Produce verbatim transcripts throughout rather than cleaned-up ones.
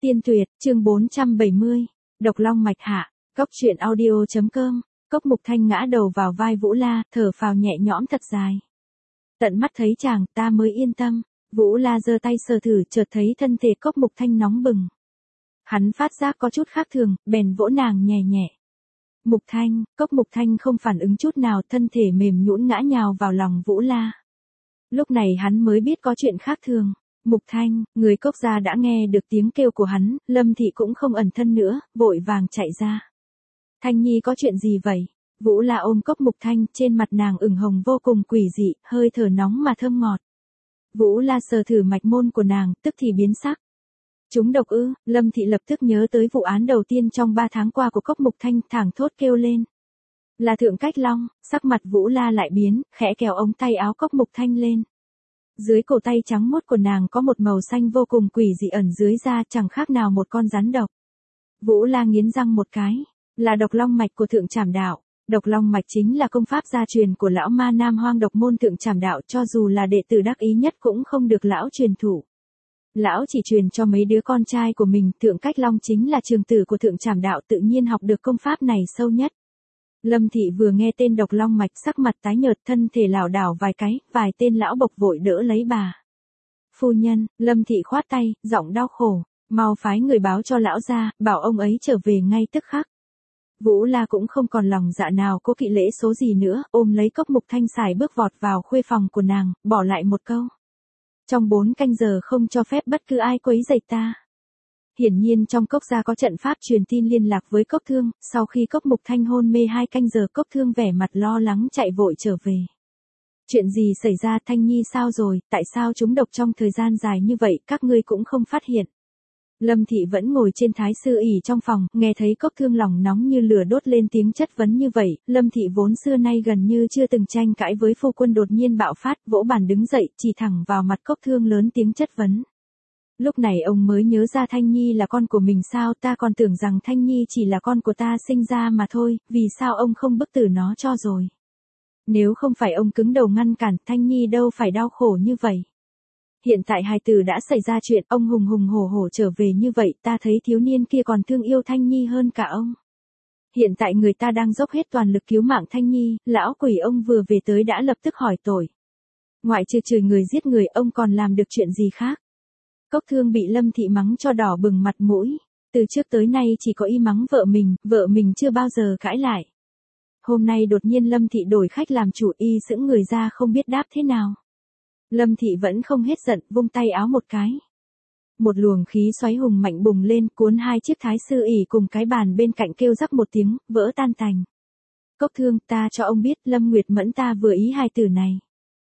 Tiên tuyệt, chương bốn trăm bảy mươi. Độc long mạch hạ. Cốc truyện audio.com. Cốc Mục Thanh ngã đầu vào vai Vũ La, thở phào nhẹ nhõm thật dài. Tận mắt thấy chàng, ta mới yên tâm. Vũ La giơ tay sờ thử, chợt thấy thân thể Cốc Mục Thanh nóng bừng. Hắn phát giác có chút khác thường, bèn vỗ nàng nhẹ nhẹ. Mục Thanh, Cốc Mục Thanh không phản ứng chút nào, thân thể mềm nhũn ngã nhào vào lòng Vũ La. Lúc này hắn mới biết có chuyện khác thường. Mục Thanh, người Cốc gia đã nghe được tiếng kêu của hắn, Lâm Thị cũng không ẩn thân nữa, vội vàng chạy ra. Thanh Nhi có chuyện gì vậy? Vũ La ôm Cốc Mục Thanh, trên mặt nàng ửng hồng vô cùng quỷ dị, hơi thở nóng mà thơm ngọt. Vũ La sờ thử mạch môn của nàng, tức thì biến sắc. Chúng độc ư? Lâm Thị lập tức nhớ tới vụ án đầu tiên trong ba tháng qua của Cốc Mục Thanh, thảng thốt kêu lên. Là Thượng Cách Long. Sắc mặt Vũ La lại biến, khẽ kéo ống tay áo Cốc Mục Thanh lên. Dưới cổ tay trắng muốt của nàng có một màu xanh vô cùng quỷ dị ẩn dưới da, chẳng khác nào một con rắn độc. Vũ La nghiến răng một cái, là độc long mạch của Thượng Trảm Đạo. Độc long mạch chính là công pháp gia truyền của lão ma Nam Hoang độc môn Thượng Trảm Đạo, cho dù là đệ tử đắc ý nhất cũng không được lão truyền thụ. Lão chỉ truyền cho mấy đứa con trai của mình, Thượng Cách Long chính là trường tử của Thượng Trảm Đạo, tự nhiên học được công pháp này sâu nhất. Lâm Thị vừa nghe tên độc long mạch, sắc mặt tái nhợt, thân thể lảo đảo vài cái, vài tên lão bộc vội đỡ lấy bà. Phu nhân, Lâm Thị khoát tay, giọng đau khổ, mau phái người báo cho lão gia, bảo ông ấy trở về ngay tức khắc. Vũ La cũng không còn lòng dạ nào cố kỵ lễ số gì nữa, ôm lấy Cốc Mục Thanh xài bước vọt vào khuê phòng của nàng, bỏ lại một câu. Trong bốn canh giờ không cho phép bất cứ ai quấy rầy ta. Hiển nhiên trong Cốc gia có trận pháp truyền tin liên lạc với Cốc Thương, sau khi Cốc Mục Thanh hôn mê hai canh giờ, Cốc Thương vẻ mặt lo lắng chạy vội trở về. Chuyện gì xảy ra? Thanh Nhi sao rồi, tại sao chúng độc trong thời gian dài như vậy, các ngươi cũng không phát hiện. Lâm Thị vẫn ngồi trên thái sư ỷ trong phòng, nghe thấy Cốc Thương lòng nóng như lửa đốt lên tiếng chất vấn như vậy, Lâm Thị vốn xưa nay gần như chưa từng tranh cãi với phu quân đột nhiên bạo phát, vỗ bàn đứng dậy, chỉ thẳng vào mặt Cốc Thương lớn tiếng chất vấn. Lúc này ông mới nhớ ra Thanh Nhi là con của mình sao, ta còn tưởng rằng Thanh Nhi chỉ là con của ta sinh ra mà thôi, vì sao ông không bức tử nó cho rồi. Nếu không phải ông cứng đầu ngăn cản, Thanh Nhi đâu phải đau khổ như vậy. Hiện tại hài tử đã xảy ra chuyện, ông hùng hùng hổ hổ trở về như vậy, ta thấy thiếu niên kia còn thương yêu Thanh Nhi hơn cả ông. Hiện tại người ta đang dốc hết toàn lực cứu mạng Thanh Nhi, lão quỷ ông vừa về tới đã lập tức hỏi tội. Ngoại trừ chửi người giết người, ông còn làm được chuyện gì khác? Cốc Thương bị Lâm Thị mắng cho đỏ bừng mặt mũi, từ trước tới nay chỉ có y mắng vợ mình, vợ mình chưa bao giờ cãi lại. Hôm nay đột nhiên Lâm Thị đổi khách làm chủ, y sững người ra không biết đáp thế nào. Lâm Thị vẫn không hết giận, vung tay áo một cái. Một luồng khí xoáy hùng mạnh bùng lên, cuốn hai chiếc thái sư ỷ cùng cái bàn bên cạnh kêu rắc một tiếng, vỡ tan tành. Cốc Thương, ta cho ông biết, Lâm Nguyệt Mẫn ta vừa ý hài tử này.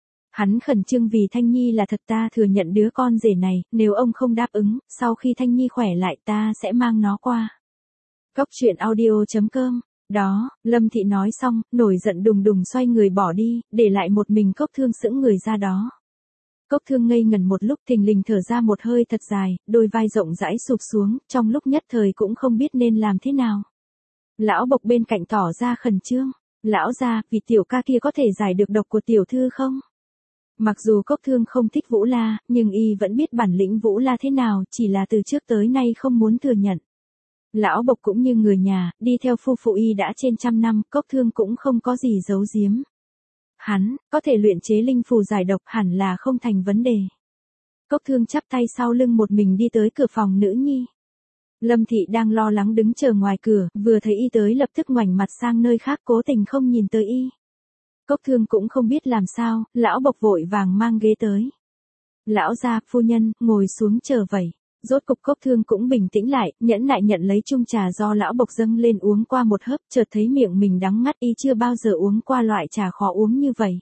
Hắn khẩn trương vì Thanh Nhi là thật, ta thừa nhận đứa con rể này, nếu ông không đáp ứng, sau khi Thanh Nhi khỏe lại ta sẽ mang nó qua. Cốc truyện audio.com. Đó, Lâm Thị nói xong, nổi giận đùng đùng xoay người bỏ đi, để lại một mình Cốc Thương sững người ra đó. Cốc Thương ngây ngẩn một lúc, thình lình thở ra một hơi thật dài, đôi vai rộng rãi sụp xuống, trong lúc nhất thời cũng không biết nên làm thế nào. Lão bộc bên cạnh tỏ ra khẩn trương, lão gia, vì tiểu ca kia có thể giải được độc của tiểu thư không? Mặc dù Cốc Thương không thích Vũ La, nhưng y vẫn biết bản lĩnh Vũ La thế nào, chỉ là từ trước tới nay không muốn thừa nhận. Lão bộc cũng như người nhà, đi theo phu phụ y đã trên trăm năm, Cốc Thương cũng không có gì giấu giếm. Hắn, có thể luyện chế linh phù giải độc hẳn là không thành vấn đề. Cốc Thương chắp tay sau lưng một mình đi tới cửa phòng nữ nhi. Lâm Thị đang lo lắng đứng chờ ngoài cửa, vừa thấy y tới lập tức ngoảnh mặt sang nơi khác cố tình không nhìn tới y. Cốc Thương cũng không biết làm sao, lão bộc vội vàng mang ghế tới. Lão gia, phu nhân, ngồi xuống chờ vậy. Rốt cục Cốc Thương cũng bình tĩnh lại, nhẫn nại nhận lấy chung trà do lão bộc dâng lên uống qua một hớp, chợt thấy miệng mình đắng ngắt, y chưa bao giờ uống qua loại trà khó uống như vậy.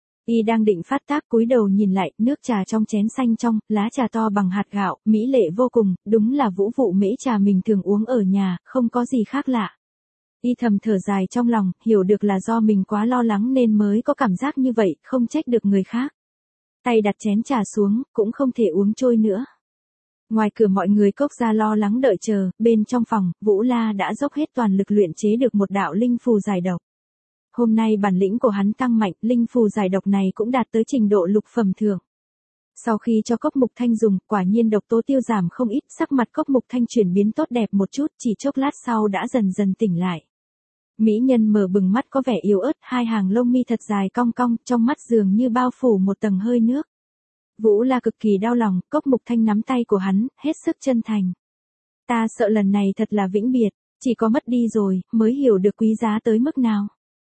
Y đang định phát tác cúi đầu nhìn lại, nước trà trong chén xanh trong, lá trà to bằng hạt gạo, mỹ lệ vô cùng, đúng là vũ vụ mễ trà mình thường uống ở nhà, không có gì khác lạ. Y thầm thở dài trong lòng, hiểu được là do mình quá lo lắng nên mới có cảm giác như vậy, không trách được người khác. Tay đặt chén trà xuống, cũng không thể uống trôi nữa. Ngoài cửa mọi người Cốc gia lo lắng đợi chờ, bên trong phòng, Vũ La đã dốc hết toàn lực luyện chế được một đạo linh phù giải độc. Hôm nay bản lĩnh của hắn tăng mạnh, linh phù giải độc này cũng đạt tới trình độ lục phẩm thượng. Sau khi cho Cốc Mục Thanh dùng, quả nhiên độc tố tiêu giảm không ít, sắc mặt Cốc Mục Thanh chuyển biến tốt đẹp một chút, chỉ chốc lát sau đã dần dần tỉnh lại. Mỹ nhân mở bừng mắt có vẻ yếu ớt, hai hàng lông mi thật dài cong cong, trong mắt dường như bao phủ một tầng hơi nước. Vũ La cực kỳ đau lòng, Cốc Mục Thanh nắm tay của hắn, hết sức chân thành. Ta sợ lần này thật là vĩnh biệt, chỉ có mất đi rồi, mới hiểu được quý giá tới mức nào.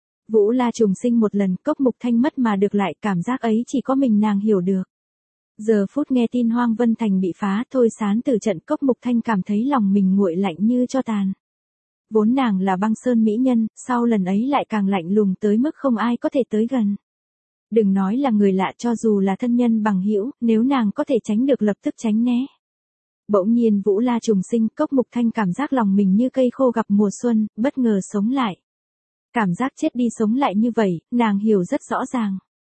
Vũ La trùng sinh một lần, Cốc Mục Thanh mất mà được lại, cảm giác ấy chỉ có mình nàng hiểu được. Giờ phút nghe tin Hoang Vân Thành bị phá, Thôi Sán từ trận, Cốc Mục Thanh cảm thấy lòng mình nguội lạnh như tro tàn. Vốn nàng là băng sơn mỹ nhân, sau lần ấy lại càng lạnh lùng tới mức không ai có thể tới gần. Đừng nói là người lạ, cho dù là thân nhân bằng hữu, nếu nàng có thể tránh được lập tức tránh né. Bỗng nhiên Vũ La trùng sinh, Cốc Mục Thanh cảm giác lòng mình như cây khô gặp mùa xuân, bất ngờ sống lại. Cảm giác chết đi sống lại như vậy, nàng hiểu rất rõ ràng.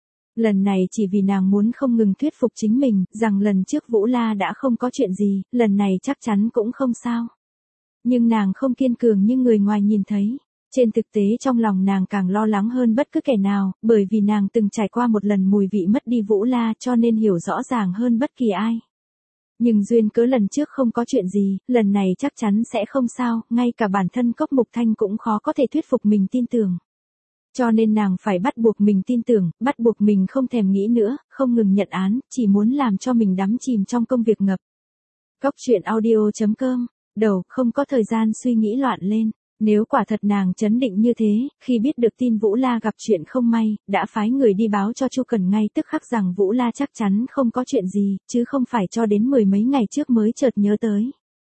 Lần này chỉ vì nàng muốn không ngừng thuyết phục chính mình, rằng lần trước Vũ La đã không có chuyện gì, lần này chắc chắn cũng không sao. Nhưng nàng không kiên cường như người ngoài nhìn thấy. Trên thực tế trong lòng nàng càng lo lắng hơn bất cứ kẻ nào, bởi vì nàng từng trải qua một lần mùi vị mất đi Vũ La cho nên hiểu rõ ràng hơn bất kỳ ai. Nhưng duyên cớ lần trước không có chuyện gì, lần này chắc chắn sẽ không sao, ngay cả bản thân Cốc Mục Thanh cũng khó có thể thuyết phục mình tin tưởng. Cho nên nàng phải bắt buộc mình tin tưởng, bắt buộc mình không thèm nghĩ nữa, không ngừng nhận án, chỉ muốn làm cho mình đắm chìm trong công việc ngập. Cốc truyện audio chấm com, đầu không có thời gian suy nghĩ loạn lên. Nếu quả thật nàng chấn định như thế, khi biết được tin Vũ La gặp chuyện không may, đã phái người đi báo cho Chu Cần ngay tức khắc rằng Vũ La chắc chắn không có chuyện gì, chứ không phải cho đến mười mấy ngày trước mới chợt nhớ tới.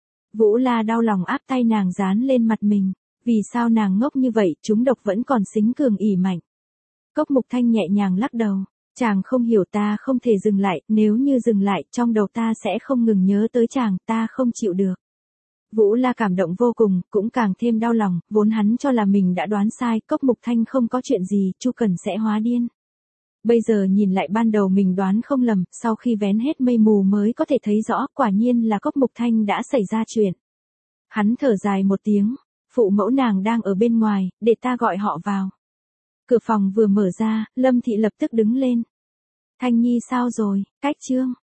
Vũ La đau lòng áp tay nàng dán lên mặt mình, vì sao nàng ngốc như vậy, chúng độc vẫn còn xính cường ỉ mạnh. Cốc Mục Thanh nhẹ nhàng lắc đầu, chàng không hiểu, ta không thể dừng lại, nếu như dừng lại, trong đầu ta sẽ không ngừng nhớ tới chàng, ta không chịu được. Vũ La cảm động vô cùng, cũng càng thêm đau lòng, vốn hắn cho là mình đã đoán sai, Cốc Mục Thanh không có chuyện gì, Chu Cần sẽ hóa điên. Bây giờ nhìn lại ban đầu mình đoán không lầm, sau khi vén hết mây mù mới có thể thấy rõ, quả nhiên là Cốc Mục Thanh đã xảy ra chuyện. Hắn thở dài một tiếng, phụ mẫu nàng đang ở bên ngoài, để ta gọi họ vào. Cửa phòng vừa mở ra, Lâm Thị lập tức đứng lên. Thanh Nhi sao rồi, cách chương.